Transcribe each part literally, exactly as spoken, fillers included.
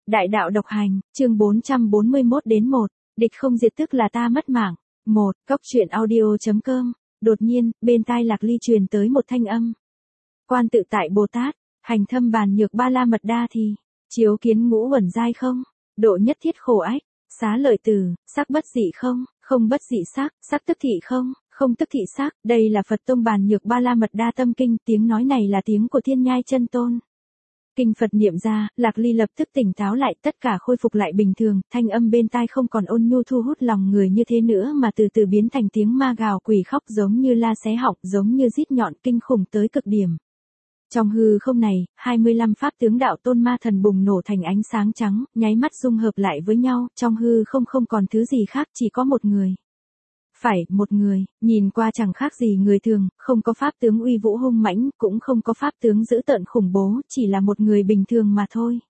Đại đạo độc hành, chương bốn trăm bốn mươi mốt đến một, địch không diệt tức là ta mất mạng. một. Cốc truyện audio.com. Đột nhiên, bên tai Lạc Ly truyền tới một thanh âm. Quan tự tại Bồ Tát, hành thâm bàn nhược ba la mật đa thì, chiếu kiến ngũ uẩn giai không, độ nhất thiết khổ ách, xá lợi từ, sắc bất dị không, không bất dị sắc, sắc tức thị không, không tức thị sắc. Đây là Phật tông bàn nhược ba la mật đa tâm kinh, tiếng nói này là tiếng của Thiên Nhai Chân Tôn. Kinh Phật niệm ra, Lạc Ly lập tức tỉnh táo lại, tất cả khôi phục lại bình thường, thanh âm bên tai không còn ôn nhu thu hút lòng người như thế nữa mà từ từ biến thành tiếng ma gào quỷ khóc, giống như la xé họng, giống như rít nhọn kinh khủng tới cực điểm. Trong hư không này, hai mươi lăm pháp tướng đạo tôn ma thần bùng nổ thành ánh sáng trắng, nháy mắt dung hợp lại với nhau, trong hư không không còn thứ gì khác, chỉ có một người. Phải, một người, nhìn qua chẳng khác gì người thường, không có pháp tướng uy vũ hung mãnh, cũng không có pháp tướng dữ tợn khủng bố, chỉ là một người bình thường mà thôi.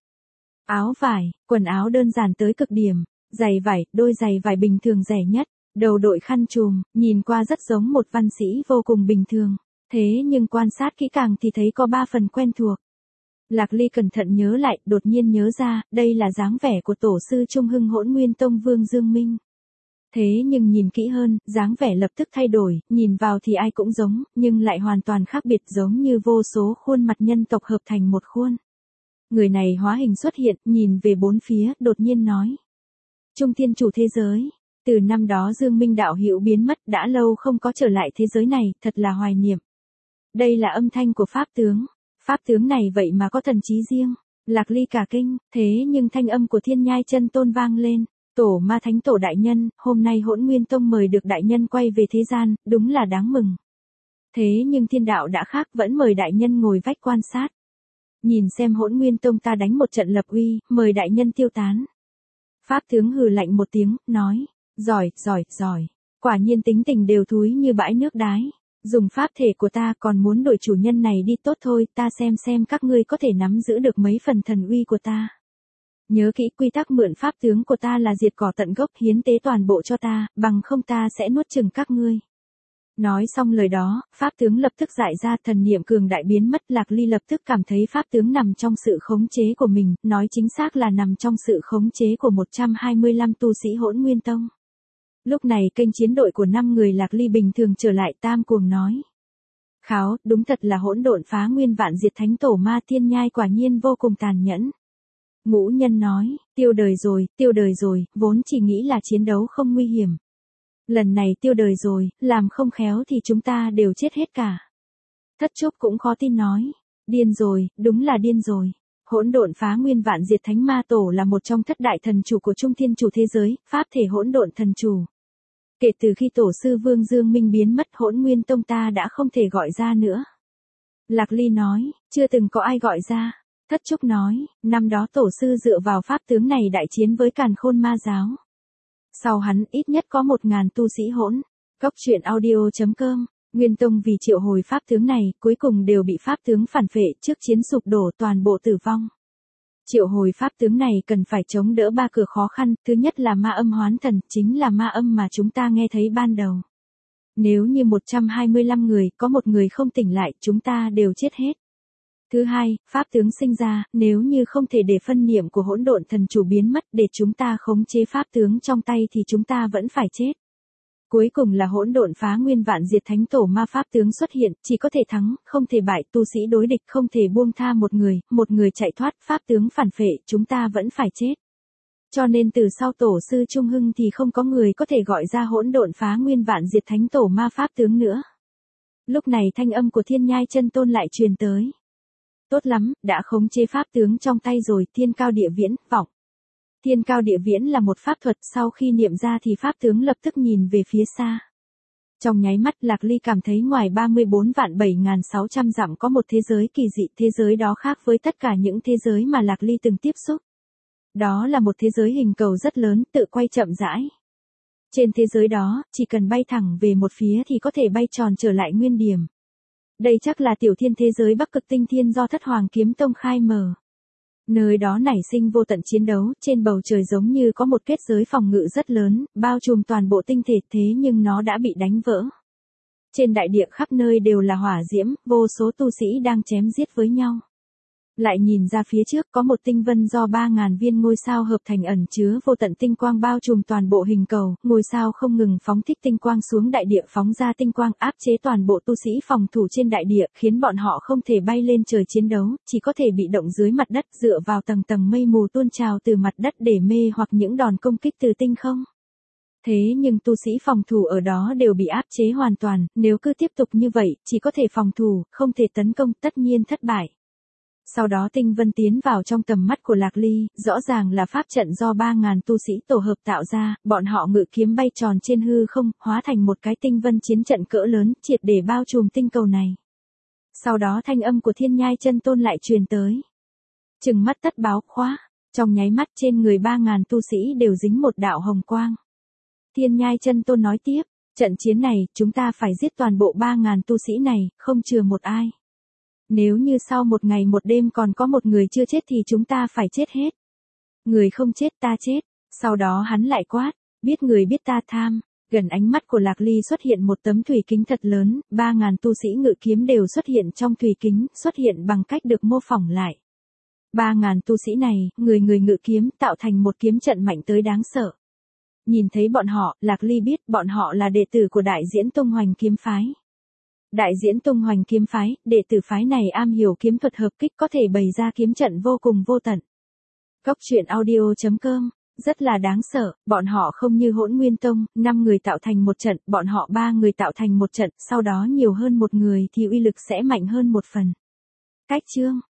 Áo vải, quần áo đơn giản tới cực điểm, giày vải, đôi giày vải bình thường rẻ nhất, đầu đội khăn trùm, nhìn qua rất giống một văn sĩ vô cùng bình thường. Thế nhưng quan sát kỹ càng thì thấy có ba phần quen thuộc. Lạc Ly cẩn thận nhớ lại, đột nhiên nhớ ra, đây là dáng vẻ của tổ sư Trung Hưng Hỗn Nguyên Tông Vương Dương Minh. Thế nhưng nhìn kỹ hơn, dáng vẻ lập tức thay đổi, nhìn vào thì ai cũng giống, nhưng lại hoàn toàn khác biệt, giống như vô số khuôn mặt nhân tộc hợp thành một khuôn. Người này hóa hình xuất hiện, nhìn về bốn phía, đột nhiên nói. Trung thiên chủ thế giới. Từ năm đó Dương Minh đạo hữu biến mất, đã lâu không có trở lại thế giới này, thật là hoài niệm. Đây là âm thanh của pháp tướng. Pháp tướng này vậy mà có thần trí riêng. Lạc Ly cả kinh, thế nhưng thanh âm của Thiên Nhai Chân Tôn vang lên. Tổ ma thánh tổ đại nhân, hôm nay Hỗn Nguyên Tông mời được đại nhân quay về thế gian, đúng là đáng mừng. Thế nhưng thiên đạo đã khác, vẫn mời đại nhân ngồi vách quan sát. Nhìn xem Hỗn Nguyên Tông ta đánh một trận lập uy, mời đại nhân tiêu tán. Pháp tướng hừ lạnh một tiếng, nói, giỏi, giỏi, giỏi. Quả nhiên tính tình đều thúi như bãi nước đái. Dùng pháp thể của ta còn muốn đổi chủ nhân này đi, tốt thôi, ta xem xem các ngươi có thể nắm giữ được mấy phần thần uy của ta. Nhớ kỹ quy tắc mượn pháp tướng của ta là diệt cỏ tận gốc, hiến tế toàn bộ cho ta, bằng không ta sẽ nuốt chửng các ngươi. Nói xong lời đó, pháp tướng lập tức giải ra, thần niệm cường đại biến mất. Lạc Ly lập tức cảm thấy pháp tướng nằm trong sự khống chế của mình, nói chính xác là nằm trong sự khống chế của một trăm hai mươi lăm tu sĩ Hỗn Nguyên Tông. Lúc này kênh chiến đội của năm người Lạc Ly bình thường trở lại, tam cuồng nói. Kháo, đúng thật là hỗn độn phá nguyên vạn diệt thánh tổ ma, Thiên Nhai quả nhiên vô cùng tàn nhẫn. Ngũ Nhân nói, tiêu đời rồi, tiêu đời rồi, vốn chỉ nghĩ là chiến đấu không nguy hiểm. Lần này tiêu đời rồi, làm không khéo thì chúng ta đều chết hết cả. Thất Trúc cũng khó tin nói, điên rồi, đúng là điên rồi. Hỗn độn phá nguyên vạn diệt thánh ma tổ là một trong thất đại thần chủ của Trung Thiên chủ thế giới, pháp thể hỗn độn thần chủ. Kể từ khi tổ sư Vương Dương Minh biến mất, Hỗn Nguyên Tông ta đã không thể gọi ra nữa. Lạc Ly nói, chưa từng có ai gọi ra. Thất Trúc nói, năm đó tổ sư dựa vào pháp tướng này đại chiến với Càn Khôn Ma giáo. Sau hắn ít nhất có một ngàn tu sĩ hỗn. Cốc truyện audio.com. Nguyên Tông vì triệu hồi pháp tướng này, cuối cùng đều bị pháp tướng phản phệ, trước chiến sụp đổ, toàn bộ tử vong. Triệu hồi pháp tướng này cần phải chống đỡ ba cửa khó khăn, thứ nhất là ma âm hoán thần, chính là ma âm mà chúng ta nghe thấy ban đầu. Nếu như một trăm hai mươi lăm người, có một người không tỉnh lại, chúng ta đều chết hết. Thứ hai, pháp tướng sinh ra, nếu như không thể để phân niệm của hỗn độn thần chủ biến mất, để chúng ta khống chế pháp tướng trong tay thì chúng ta vẫn phải chết. Cuối cùng là hỗn độn phá nguyên vạn diệt thánh tổ ma, pháp tướng xuất hiện, chỉ có thể thắng, không thể bại, tu sĩ đối địch không thể buông tha một người, một người chạy thoát, pháp tướng phản phệ, chúng ta vẫn phải chết. Cho nên từ sau tổ sư Trung Hưng thì không có người có thể gọi ra hỗn độn phá nguyên vạn diệt thánh tổ ma pháp tướng nữa. Lúc này thanh âm của Thiên Nhai Chân Tôn lại truyền tới. Tốt lắm, đã khống chế pháp tướng trong tay rồi, thiên cao địa viễn, vọng. Thiên cao địa viễn là một pháp thuật, sau khi niệm ra thì pháp tướng lập tức nhìn về phía xa. Trong nháy mắt Lạc Ly cảm thấy ngoài ba mươi bốn vạn bảy nghìn sáu trăm dặm có một thế giới kỳ dị, thế giới đó khác với tất cả những thế giới mà Lạc Ly từng tiếp xúc. Đó là một thế giới hình cầu rất lớn, tự quay chậm rãi. Trên thế giới đó, chỉ cần bay thẳng về một phía thì có thể bay tròn trở lại nguyên điểm. Đây chắc là tiểu thiên thế giới Bắc Cực Tinh Thiên do Thất Hoàng Kiếm Tông khai mở. Nơi đó nảy sinh vô tận chiến đấu, trên bầu trời giống như có một kết giới phòng ngự rất lớn, bao trùm toàn bộ tinh thể, thế nhưng nó đã bị đánh vỡ. Trên đại địa khắp nơi đều là hỏa diễm, vô số tu sĩ đang chém giết với nhau. Lại nhìn ra phía trước có một tinh vân do ba ngàn viên ngôi sao hợp thành ẩn chứa vô tận tinh quang bao trùm toàn bộ hình cầu, ngôi sao không ngừng phóng thích tinh quang xuống đại địa, phóng ra tinh quang áp chế toàn bộ tu sĩ phòng thủ trên đại địa, khiến bọn họ không thể bay lên trời chiến đấu, chỉ có thể bị động dưới mặt đất dựa vào tầng tầng mây mù tuôn trào từ mặt đất để mê hoặc những đòn công kích từ tinh không. Thế nhưng tu sĩ phòng thủ ở đó đều bị áp chế hoàn toàn, nếu cứ tiếp tục như vậy, chỉ có thể phòng thủ, không thể tấn công, tất nhiên thất bại. Sau đó tinh vân tiến vào trong tầm mắt của Lạc Ly, rõ ràng là pháp trận do ba ngàn tu sĩ tổ hợp tạo ra, bọn họ ngự kiếm bay tròn trên hư không, hóa thành một cái tinh vân chiến trận cỡ lớn, triệt để bao trùm tinh cầu này. Sau đó thanh âm của Thiên Nhai Chân Tôn lại truyền tới. Trừng mắt tất báo khóa, trong nháy mắt trên người ba ngàn tu sĩ đều dính một đạo hồng quang. Thiên Nhai Chân Tôn nói tiếp, trận chiến này, chúng ta phải giết toàn bộ ba ngàn tu sĩ này, không chừa một ai. Nếu như sau một ngày một đêm còn có một người chưa chết thì chúng ta phải chết hết. Người không chết ta chết. Sau đó hắn lại quát, biết người biết ta tham. Gần ánh mắt của Lạc Ly xuất hiện một tấm thủy kính thật lớn, ba ngàn tu sĩ ngự kiếm đều xuất hiện trong thủy kính, xuất hiện bằng cách được mô phỏng lại. Ba ngàn tu sĩ này, người người ngự kiếm tạo thành một kiếm trận mạnh tới đáng sợ. Nhìn thấy bọn họ, Lạc Ly biết bọn họ là đệ tử của Đại Diễn Tung Hoành kiếm phái. Đại Diễn Tung Hoành kiếm phái, đệ tử phái này am hiểu kiếm thuật hợp kích, có thể bày ra kiếm trận vô cùng vô tận. Cốc truyện audio chấm com, rất là đáng sợ, bọn họ không như Hỗn Nguyên Tông, năm người tạo thành một trận, bọn họ ba người tạo thành một trận, sau đó nhiều hơn một người thì uy lực sẽ mạnh hơn một phần. Cách chương